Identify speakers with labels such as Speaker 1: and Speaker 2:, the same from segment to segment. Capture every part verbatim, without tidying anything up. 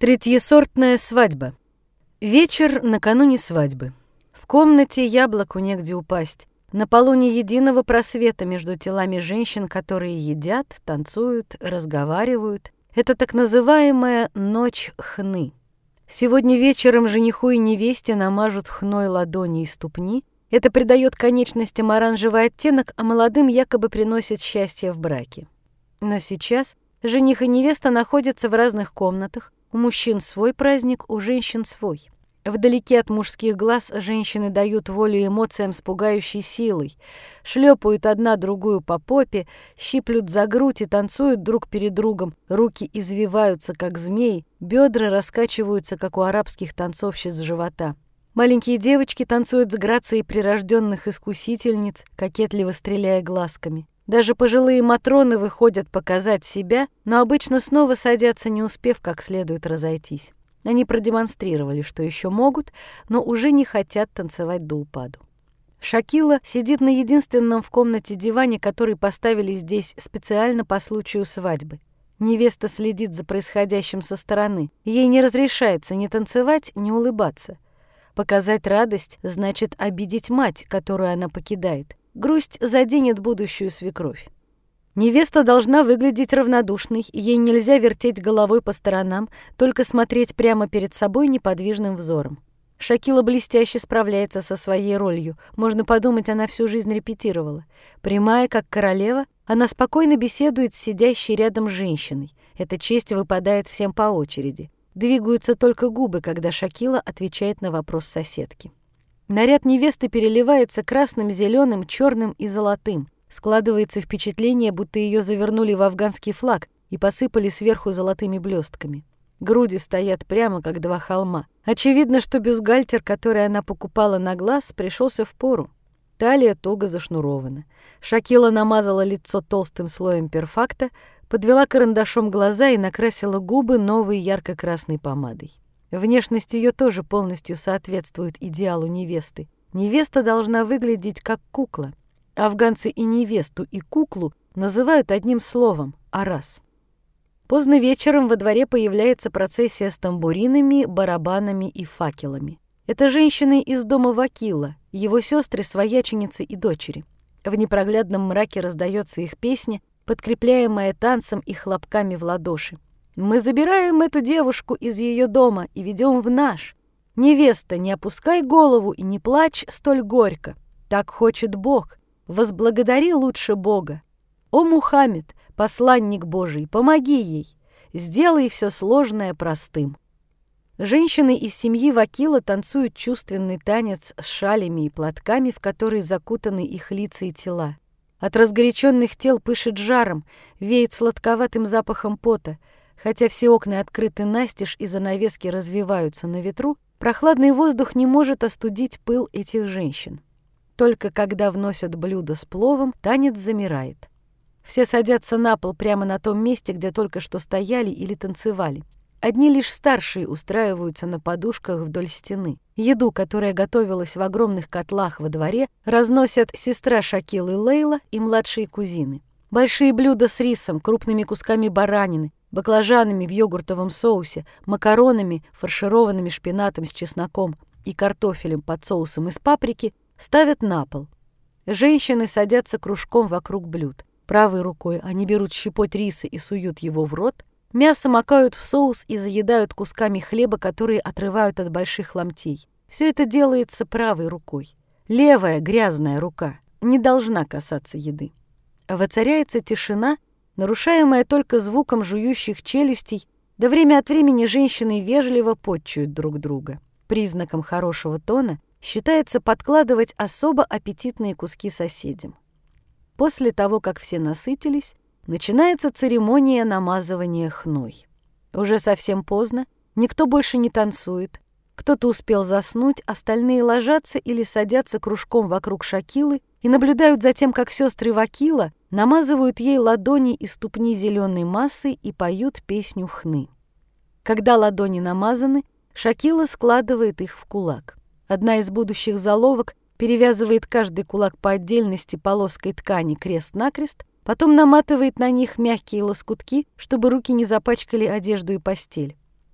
Speaker 1: Третьесортная свадьба. Вечер накануне свадьбы. В комнате яблоку негде упасть. На полу ни единого просвета между телами женщин, которые едят, танцуют, разговаривают. Это так называемая ночь хны. Сегодня вечером жениху и невесте намажут хной ладони и ступни. Это придает конечностям оранжевый оттенок, а молодым якобы приносит счастье в браке. Но сейчас жених и невеста находятся в разных комнатах. У мужчин свой праздник, у женщин свой. Вдалеке от мужских глаз женщины дают волю эмоциям с пугающей силой, шлепают одна другую по попе, щиплют за грудь и танцуют друг перед другом, руки извиваются, как змеи, бедра раскачиваются, как у арабских танцовщиц живота. Маленькие девочки танцуют с грацией прирожденных искусительниц, кокетливо стреляя глазками. Даже пожилые матроны выходят показать себя, но обычно снова садятся, не успев как следует разойтись. Они продемонстрировали, что еще могут, но уже не хотят танцевать до упаду. Шакила сидит на единственном в комнате диване, который поставили здесь специально по случаю свадьбы. Невеста следит за происходящим со стороны. Ей не разрешается ни танцевать, ни улыбаться. Показать радость значит обидеть мать, которую она покидает. Грусть заденет будущую свекровь. Невеста должна выглядеть равнодушной, ей нельзя вертеть головой по сторонам, только смотреть прямо перед собой неподвижным взором. Шакила блестяще справляется со своей ролью. Можно подумать, она всю жизнь репетировала. Прямая, как королева, она спокойно беседует с сидящей рядом женщиной. Эта честь выпадает всем по очереди. Двигаются только губы, когда Шакила отвечает на вопрос соседки. Наряд невесты переливается красным, зеленым, черным и золотым. Складывается впечатление, будто ее завернули в афганский флаг и посыпали сверху золотыми блестками. Груди стоят прямо, как два холма. Очевидно, что бюстгальтер, который она покупала на глаз, пришелся впору. Талия туго зашнурована. Шакила намазала лицо толстым слоем перфакта, подвела карандашом глаза и накрасила губы новой ярко-красной помадой. Внешность ее тоже полностью соответствует идеалу невесты. Невеста должна выглядеть как кукла. Афганцы и невесту, и куклу называют одним словом – арас. Поздно вечером во дворе появляется процессия с тамбуринами, барабанами и факелами. Это женщины из дома Вакила, его сестры, свояченицы и дочери. В непроглядном мраке раздается их песня, подкрепляемая танцем и хлопками в ладоши. «Мы забираем эту девушку из ее дома и ведем в наш. Невеста, не опускай голову и не плачь столь горько. Так хочет Бог. Возблагодари лучше Бога. О, Мухаммед, посланник Божий, помоги ей. Сделай все сложное простым». Женщины из семьи Вакила танцуют чувственный танец с шалями и платками, в которые закутаны их лица и тела. От разгоряченных тел пышет жаром, веет сладковатым запахом пота. Хотя все окна открыты настежь и занавески развиваются на ветру, прохладный воздух не может остудить пыл этих женщин. Только когда вносят блюдо с пловом, танец замирает. Все садятся на пол прямо на том месте, где только что стояли или танцевали. Одни лишь старшие устраиваются на подушках вдоль стены. Еду, которая готовилась в огромных котлах во дворе, разносят сестра Шакилы Лейла и младшие кузины. Большие блюда с рисом, крупными кусками баранины, баклажанами в йогуртовом соусе, макаронами, фаршированными шпинатом с чесноком и картофелем под соусом из паприки ставят на пол. Женщины садятся кружком вокруг блюд. Правой рукой они берут щепоть риса и суют его в рот, мясо макают в соус и заедают кусками хлеба, которые отрывают от больших ломтей. Все это делается правой рукой. Левая грязная рука не должна касаться еды. Воцаряется тишина, нарушаемая только звуком жующих челюстей, да время от времени женщины вежливо подчуют друг друга. Признаком хорошего тона считается подкладывать особо аппетитные куски соседям. После того, как все насытились, начинается церемония намазывания хной. Уже совсем поздно, никто больше не танцует. Кто-то успел заснуть, остальные ложатся или садятся кружком вокруг Шакилы и наблюдают за тем, как сестры Вакила намазывают ей ладони и ступни зеленой массой и поют песню хны. Когда ладони намазаны, Шакила складывает их в кулак. Одна из будущих заловок перевязывает каждый кулак по отдельности полоской ткани крест-накрест, потом наматывает на них мягкие лоскутки, чтобы руки не запачкали одежду и постель.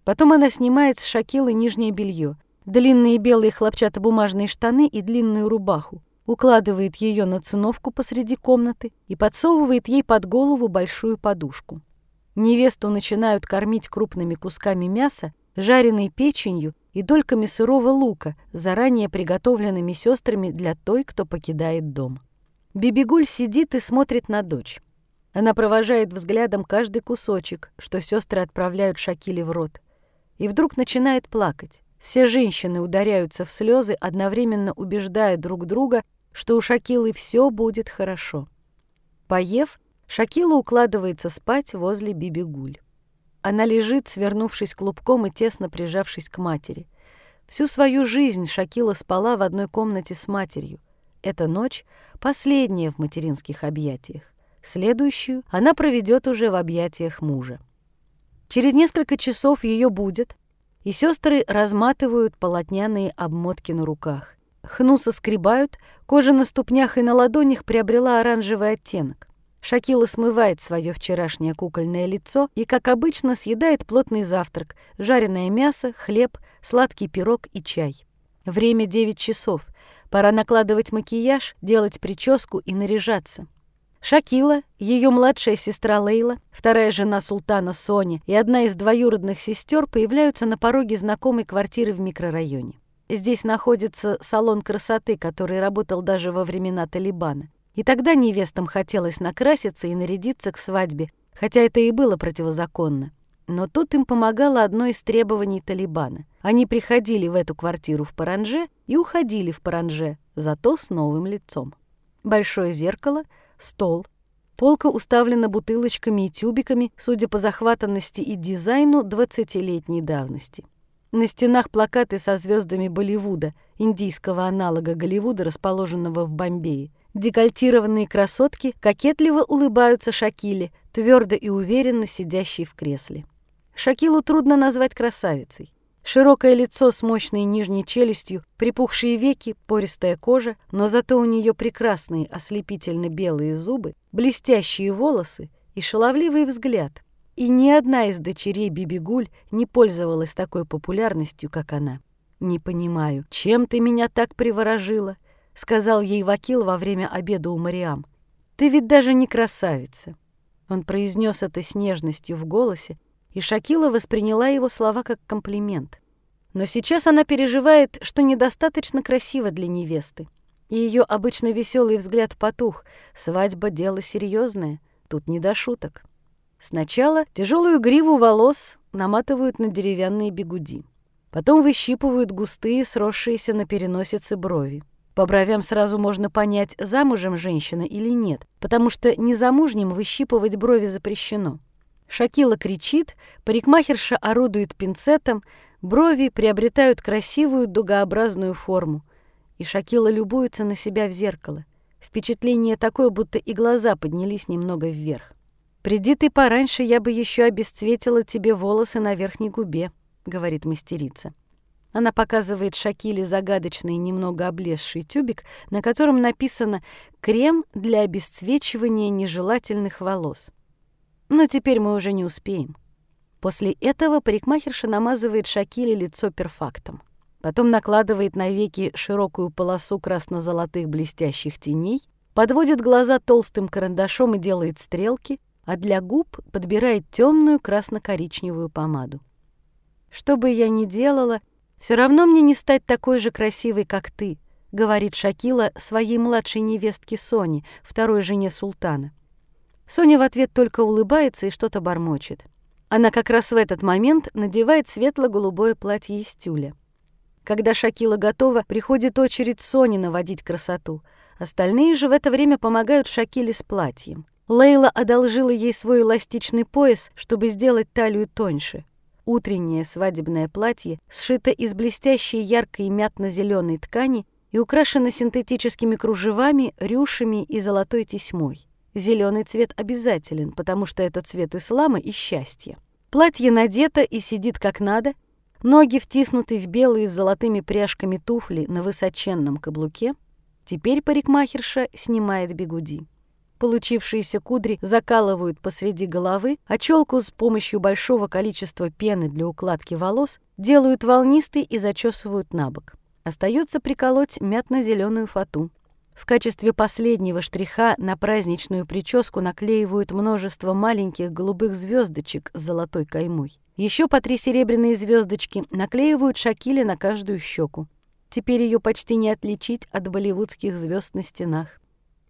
Speaker 1: Потом она снимает с Шакилы нижнее белье, длинные белые хлопчатобумажные штаны и длинную рубаху, укладывает ее на циновку посреди комнаты и подсовывает ей под голову большую подушку. Невесту начинают кормить крупными кусками мяса, жареной печенью и дольками сырого лука, заранее приготовленными сестрами для той, кто покидает дом. Бибигуль сидит и смотрит на дочь. Она провожает взглядом каждый кусочек, что сестры отправляют Шакиле в рот. И вдруг начинает плакать. Все женщины ударяются в слезы, одновременно убеждая друг друга, что у Шакилы все будет хорошо. Поев, Шакила укладывается спать возле Бибигуль. Она лежит, свернувшись клубком и тесно прижавшись к матери. Всю свою жизнь Шакила спала в одной комнате с матерью. Эта ночь последняя в материнских объятиях. Следующую она проведет уже в объятиях мужа. Через несколько часов ее будят, и сестры разматывают полотняные обмотки на руках. Хну соскребают, кожа на ступнях и на ладонях приобрела оранжевый оттенок. Шакила смывает свое вчерашнее кукольное лицо и, как обычно, съедает плотный завтрак, жареное мясо, хлеб, сладкий пирог и чай. Время девять часов. Пора накладывать макияж, делать прическу и наряжаться. Шакила, ее младшая сестра Лейла, вторая жена султана Соня и одна из двоюродных сестер появляются на пороге знакомой квартиры в микрорайоне. Здесь находится салон красоты, который работал даже во времена Талибана. И тогда невестам хотелось накраситься и нарядиться к свадьбе, хотя это и было противозаконно. Но тут им помогало одно из требований Талибана. Они приходили в эту квартиру в паранже и уходили в паранже, зато с новым лицом. Большое зеркало, стол. Полка уставлена бутылочками и тюбиками, судя по захватанности и дизайну, двадцатилетней давности. На стенах плакаты со звездами Болливуда, индийского аналога Голливуда, расположенного в Бомбее. Декольтированные красотки кокетливо улыбаются Шакиле, твердо и уверенно сидящей в кресле. Шакилу трудно назвать красавицей. Широкое лицо с мощной нижней челюстью, припухшие веки, пористая кожа, но зато у нее прекрасные ослепительно-белые зубы, блестящие волосы и шаловливый взгляд. И ни одна из дочерей Бибигуль не пользовалась такой популярностью, как она. «Не понимаю, чем ты меня так приворожила?» — сказал ей Вакил во время обеда у Мариам. «Ты ведь даже не красавица». Он произнес это с нежностью в голосе, и Шакила восприняла его слова как комплимент. Но сейчас она переживает, что недостаточно красива для невесты. И ее обычно веселый взгляд потух. Свадьба — дело серьезное, тут не до шуток. Сначала тяжелую гриву волос наматывают на деревянные бигуди. Потом выщипывают густые, сросшиеся на переносице брови. По бровям сразу можно понять, замужем женщина или нет, потому что незамужним выщипывать брови запрещено. Шакила кричит, парикмахерша орудует пинцетом, брови приобретают красивую дугообразную форму. И Шакила любуется на себя в зеркало. Впечатление такое, будто и глаза поднялись немного вверх. «Приди ты пораньше, я бы еще обесцветила тебе волосы на верхней губе», — говорит мастерица. Она показывает Шакиле загадочный, немного облезший тюбик, на котором написано «Крем для обесцвечивания нежелательных волос». Но теперь мы уже не успеем. После этого парикмахерша намазывает Шакиле лицо перфактом. Потом накладывает на веки широкую полосу красно-золотых блестящих теней, подводит глаза толстым карандашом и делает стрелки, а для губ подбирает темную красно-коричневую помаду. «Что бы я ни делала, все равно мне не стать такой же красивой, как ты», — говорит Шакила своей младшей невестке Соне, второй жене султана. Соня в ответ только улыбается и что-то бормочет. Она как раз в этот момент надевает светло-голубое платье из тюля. Когда Шакила готова, приходит очередь Сони наводить красоту. Остальные же в это время помогают Шакиле с платьем. Лейла одолжила ей свой эластичный пояс, чтобы сделать талию тоньше. Утреннее свадебное платье сшито из блестящей яркой мятно-зеленой ткани и украшено синтетическими кружевами, рюшами и золотой тесьмой. Зеленый цвет обязателен, потому что это цвет ислама и счастья. Платье надето и сидит как надо, ноги втиснуты в белые с золотыми пряжками туфли на высоченном каблуке. Теперь парикмахерша снимает бигуди. Получившиеся кудри закалывают посреди головы, а челку с помощью большого количества пены для укладки волос делают волнистой и зачесывают на бок. Остается приколоть мятно-зеленую фату. В качестве последнего штриха на праздничную прическу наклеивают множество маленьких голубых звездочек с золотой каймой. Еще по три серебряные звездочки наклеивают Шакиле на каждую щеку. Теперь ее почти не отличить от болливудских звезд на стенах.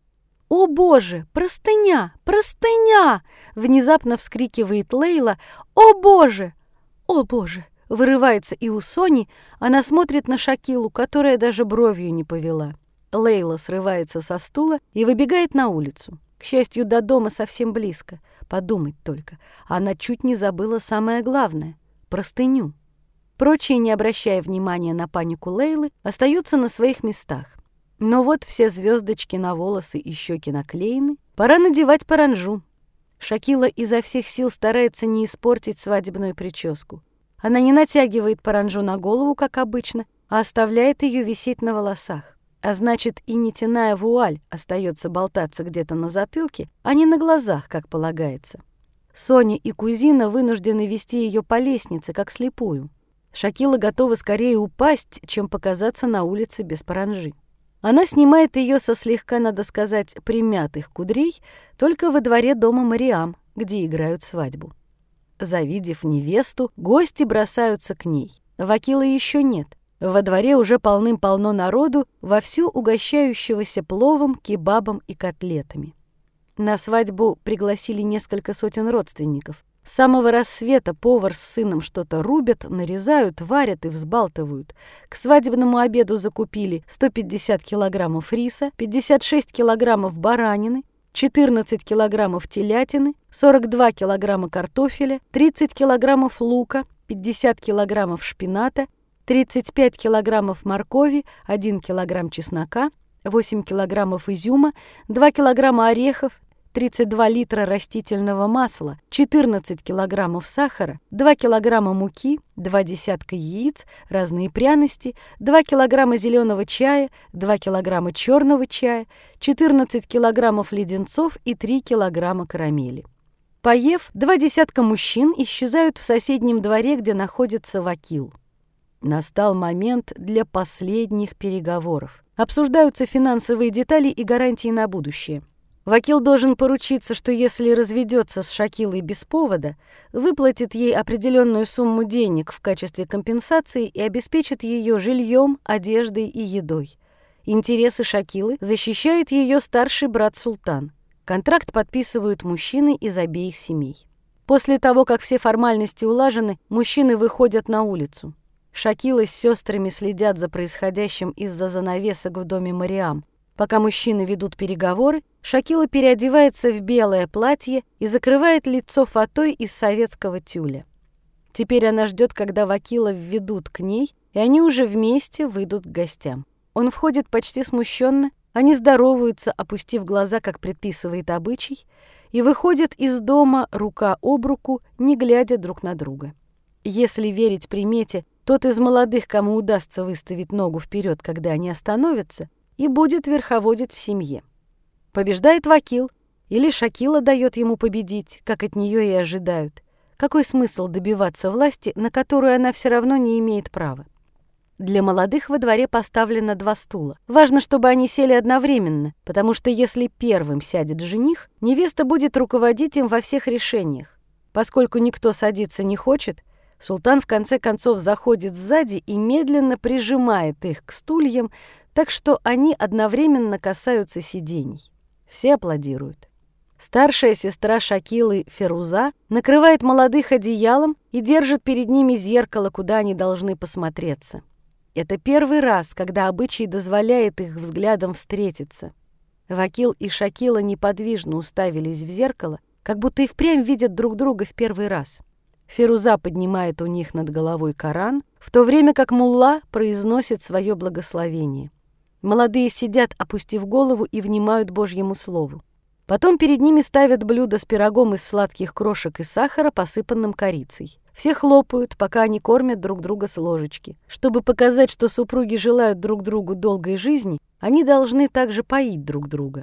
Speaker 1: «О боже, простыня! Простыня!» — внезапно вскрикивает Лейла. «О боже! О боже!» — вырывается и у Сони. Она смотрит на Шакилу, которая даже бровью не повела. Лейла срывается со стула и выбегает на улицу. К счастью, до дома совсем близко. Подумать только, она чуть не забыла самое главное — простыню. Прочие, не обращая внимания на панику Лейлы, остаются на своих местах. Но вот все звездочки на волосы и щеки наклеены. Пора надевать паранджу. Шакила изо всех сил старается не испортить свадебную прическу. Она не натягивает паранджу на голову, как обычно, а оставляет ее висеть на волосах. А значит, и нитяная вуаль остается болтаться где-то на затылке, а не на глазах, как полагается. Соня и кузина вынуждены вести ее по лестнице, как слепую. Шакила готова скорее упасть, чем показаться на улице без паранджи. Она снимает ее со слегка, надо сказать, примятых кудрей только во дворе дома Мариам, где играют свадьбу. Завидев невесту, гости бросаются к ней. Вакила еще нет. Во дворе уже полным-полно народу, вовсю угощающегося пловом, кебабом и котлетами. На свадьбу пригласили несколько сотен родственников. С самого рассвета повар с сыном что-то рубят, нарезают, варят и взбалтывают. К свадебному обеду закупили сто пятьдесят килограммов риса, пятьдесят шесть килограммов баранины, четырнадцать килограммов телятины, сорок два килограмма картофеля, тридцать килограммов лука, пятьдесят килограммов шпината, тридцать пять килограммов моркови, один килограмм чеснока, восемь килограммов изюма, два килограмма орехов, тридцать два литра растительного масла, четырнадцать килограммов сахара, два килограмма муки, два десятка яиц, разные пряности, два килограмма зеленого чая, два килограмма черного чая, четырнадцать килограммов леденцов и три килограмма карамели. Поев, два десятка мужчин исчезают в соседнем дворе, где находится Вакил. Настал момент для последних переговоров. Обсуждаются финансовые детали и гарантии на будущее. Вакил должен поручиться, что если разведется с Шакилой без повода, выплатит ей определенную сумму денег в качестве компенсации и обеспечит ее жильем, одеждой и едой. Интересы Шакилы защищает ее старший брат Султан. Контракт подписывают мужчины из обеих семей. После того, как все формальности улажены, мужчины выходят на улицу. Шакила с сестрами следят за происходящим из-за занавесок в доме Мариам. Пока мужчины ведут переговоры, Шакила переодевается в белое платье и закрывает лицо фатой из советского тюля. Теперь она ждет, когда Вакила введут к ней, и они уже вместе выйдут к гостям. Он входит почти смущенно, они здороваются, опустив глаза, как предписывает обычай, и выходят из дома рука об руку, не глядя друг на друга. Если верить примете, тот из молодых, кому удастся выставить ногу вперед, когда они остановятся, и будет верховодить в семье. Побеждает Вакил, или Шакила дает ему победить, как от нее и ожидают. Какой смысл добиваться власти, на которую она все равно не имеет права? Для молодых во дворе поставлено два стула. Важно, чтобы они сели одновременно, потому что если первым сядет жених, невеста будет руководить им во всех решениях. Поскольку никто садиться не хочет, султан в конце концов заходит сзади и медленно прижимает их к стульям, так что они одновременно касаются сидений. Все аплодируют. Старшая сестра Шакилы, Феруза, накрывает молодых одеялом и держит перед ними зеркало, куда они должны посмотреться. Это первый раз, когда обычай дозволяет их взглядом встретиться. Вакил и Шакила неподвижно уставились в зеркало, как будто и впрямь видят друг друга в первый раз. Феруза поднимает у них над головой Коран, в то время как мулла произносит свое благословение. Молодые сидят, опустив голову, и внимают Божьему слову. Потом перед ними ставят блюдо с пирогом из сладких крошек и сахара, посыпанным корицей. Все хлопают, пока они кормят друг друга с ложечки. Чтобы показать, что супруги желают друг другу долгой жизни, они должны также поить друг друга.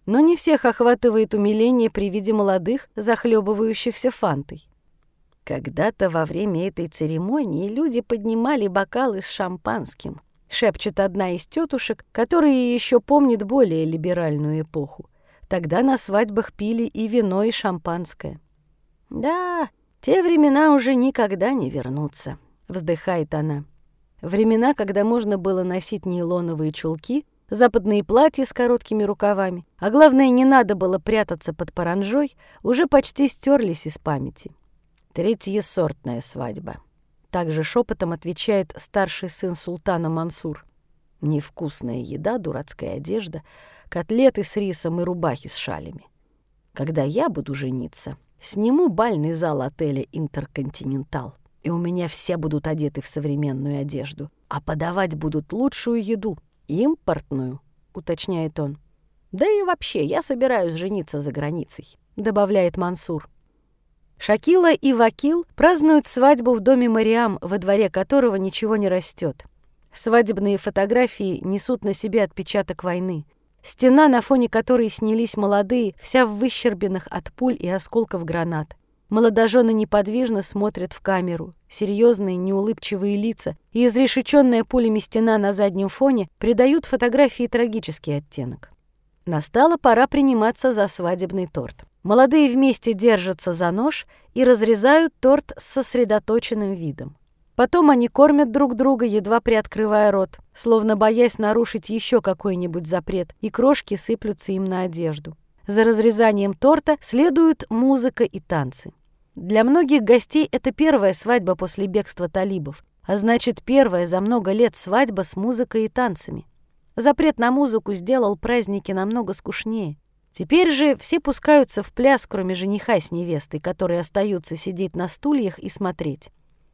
Speaker 1: Но не всех охватывает умиление при виде молодых, захлебывающихся фантой. «Когда-то во время этой церемонии люди поднимали бокалы с шампанским», шепчет одна из тетушек, которая еще помнит более либеральную эпоху. Тогда на свадьбах пили и вино, и шампанское. «Да, те времена уже никогда не вернутся», — вздыхает она. Времена, когда можно было носить нейлоновые чулки, западные платья с короткими рукавами, а главное, не надо было прятаться под паранжой, уже почти стерлись из памяти. «Третьесортная свадьба», — также шепотом отвечает старший сын султана Мансур. «Невкусная еда, дурацкая одежда, котлеты с рисом и рубахи с шалями. Когда я буду жениться, сниму бальный зал отеля «Интерконтинентал», и у меня все будут одеты в современную одежду, а подавать будут лучшую еду, импортную», — уточняет он. «Да и вообще, я собираюсь жениться за границей», — добавляет Мансур. Шакила и Вакил празднуют свадьбу в доме Мариам, во дворе которого ничего не растет. Свадебные фотографии несут на себе отпечаток войны. Стена, на фоне которой снялись молодые, вся в выщербинах от пуль и осколков гранат. Молодожены неподвижно смотрят в камеру. Серьезные, неулыбчивые лица и изрешеченная пулями стена на заднем фоне придают фотографии трагический оттенок. Настала пора приниматься за свадебный торт. Молодые вместе держатся за нож и разрезают торт с сосредоточенным видом. Потом они кормят друг друга, едва приоткрывая рот, словно боясь нарушить еще какой-нибудь запрет, и крошки сыплются им на одежду. За разрезанием торта следуют музыка и танцы. Для многих гостей это первая свадьба после бегства талибов, а значит, первая за много лет свадьба с музыкой и танцами. Запрет на музыку сделал праздники намного скучнее. Теперь же все пускаются в пляс, кроме жениха с невестой, которые остаются сидеть на стульях и смотреть.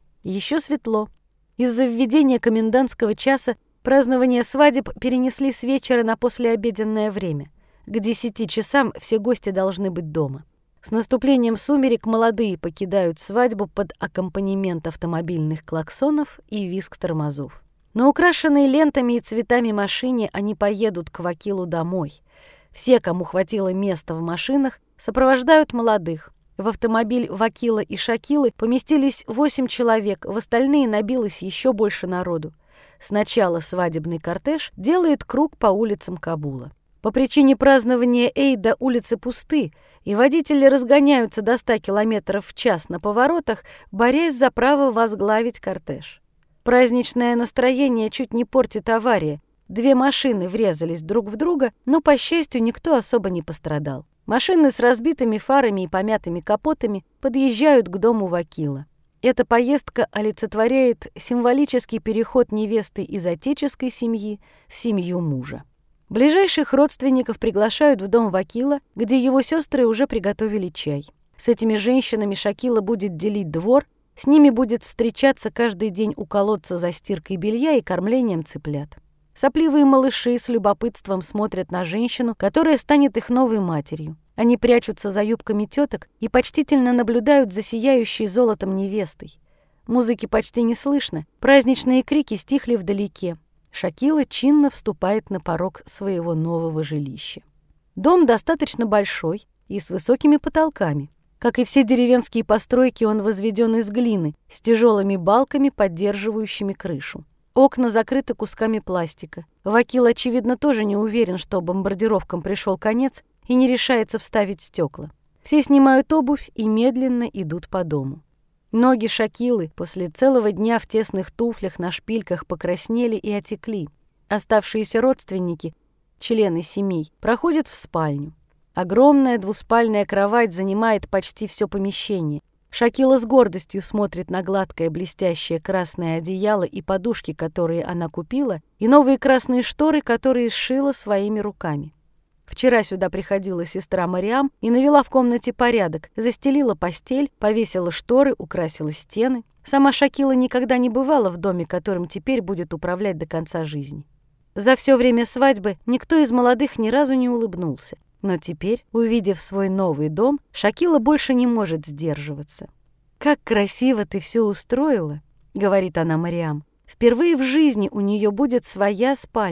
Speaker 1: Еще светло. Из-за введения комендантского часа празднование свадеб перенесли с вечера на послеобеденное время. К десяти часам все гости должны быть дома. С наступлением сумерек молодые покидают свадьбу под аккомпанемент автомобильных клаксонов и визг тормозов. На украшенной лентами и цветами машине они поедут к Вакилу домой. Все, кому хватило места в машинах, сопровождают молодых. В автомобиль Вакила и Шакилы поместились восемь человек, в остальные набилось еще больше народу. Сначала свадебный кортеж делает круг по улицам Кабула. По причине празднования Эйда улицы пусты, и водители разгоняются до ста километров в час на поворотах, борясь за право возглавить кортеж. Праздничное настроение чуть не портит авария. Две машины врезались друг в друга, но, по счастью, никто особо не пострадал. Машины с разбитыми фарами и помятыми капотами подъезжают к дому Вакила. Эта поездка олицетворяет символический переход невесты из отеческой семьи в семью мужа. Ближайших родственников приглашают в дом Вакила, где его сестры уже приготовили чай. С этими женщинами Шакила будет делить двор, с ними будет встречаться каждый день у колодца за стиркой белья и кормлением цыплят. Сопливые малыши с любопытством смотрят на женщину, которая станет их новой матерью. Они прячутся за юбками теток и почтительно наблюдают за сияющей золотом невестой. Музыки почти не слышно, праздничные крики стихли вдалеке. Шакила чинно вступает на порог своего нового жилища. Дом достаточно большой и с высокими потолками. Как и все деревенские постройки, он возведен из глины, с тяжелыми балками, поддерживающими крышу. Окна закрыты кусками пластика. Вакил, очевидно, тоже не уверен, что бомбардировкам пришел конец, и не решается вставить стекла. Все снимают обувь и медленно идут по дому. Ноги Шакилы после целого дня в тесных туфлях на шпильках покраснели и отекли. Оставшиеся родственники, члены семей, проходят в спальню. Огромная двуспальная кровать занимает почти все помещение. Шакила с гордостью смотрит на гладкое блестящее красное одеяло и подушки, которые она купила, и новые красные шторы, которые сшила своими руками. Вчера сюда приходила сестра Мариам и навела в комнате порядок, застелила постель, повесила шторы, украсила стены. Сама Шакила никогда не бывала в доме, которым теперь будет управлять до конца жизни. За все время свадьбы никто из молодых ни разу не улыбнулся. Но теперь, увидев свой новый дом, Шакила больше не может сдерживаться. «Как красиво ты все устроила», — говорит она Мариам. «Впервые в жизни у нее будет своя спальня.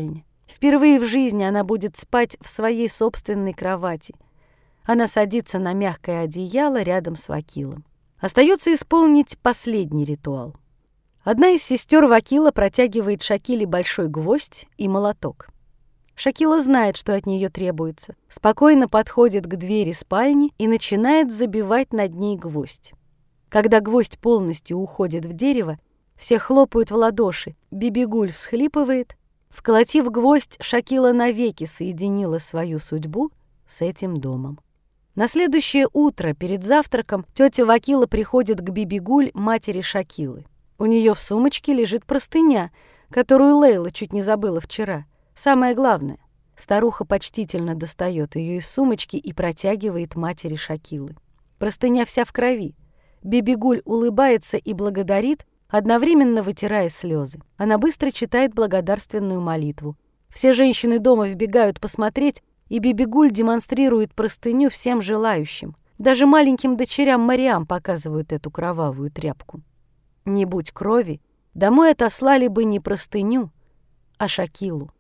Speaker 1: Впервые в жизни она будет спать в своей собственной кровати. Она садится на мягкое одеяло рядом с Вакилом. Остается исполнить последний ритуал. Одна из сестер Вакила протягивает Шакиле большой гвоздь и молоток. Шакила знает, что от нее требуется, спокойно подходит к двери спальни и начинает забивать над ней гвоздь. Когда гвоздь полностью уходит в дерево, все хлопают в ладоши, Бибигуль всхлипывает. Вколотив гвоздь, Шакила навеки соединила свою судьбу с этим домом. На следующее утро перед завтраком тетя Вакила приходит к Бибигуль, матери Шакилы. У нее в сумочке лежит простыня, которую Лейла чуть не забыла вчера. Самое главное, старуха почтительно достает ее из сумочки и протягивает матери Шакилы. Простыня вся в крови. Бибигуль улыбается и благодарит, одновременно вытирая слезы. Она быстро читает благодарственную молитву. Все женщины дома вбегают посмотреть, и Бибигуль демонстрирует простыню всем желающим. Даже маленьким дочерям Мариам показывают эту кровавую тряпку. Не будь крови, домой отослали бы не простыню, а Шакилу.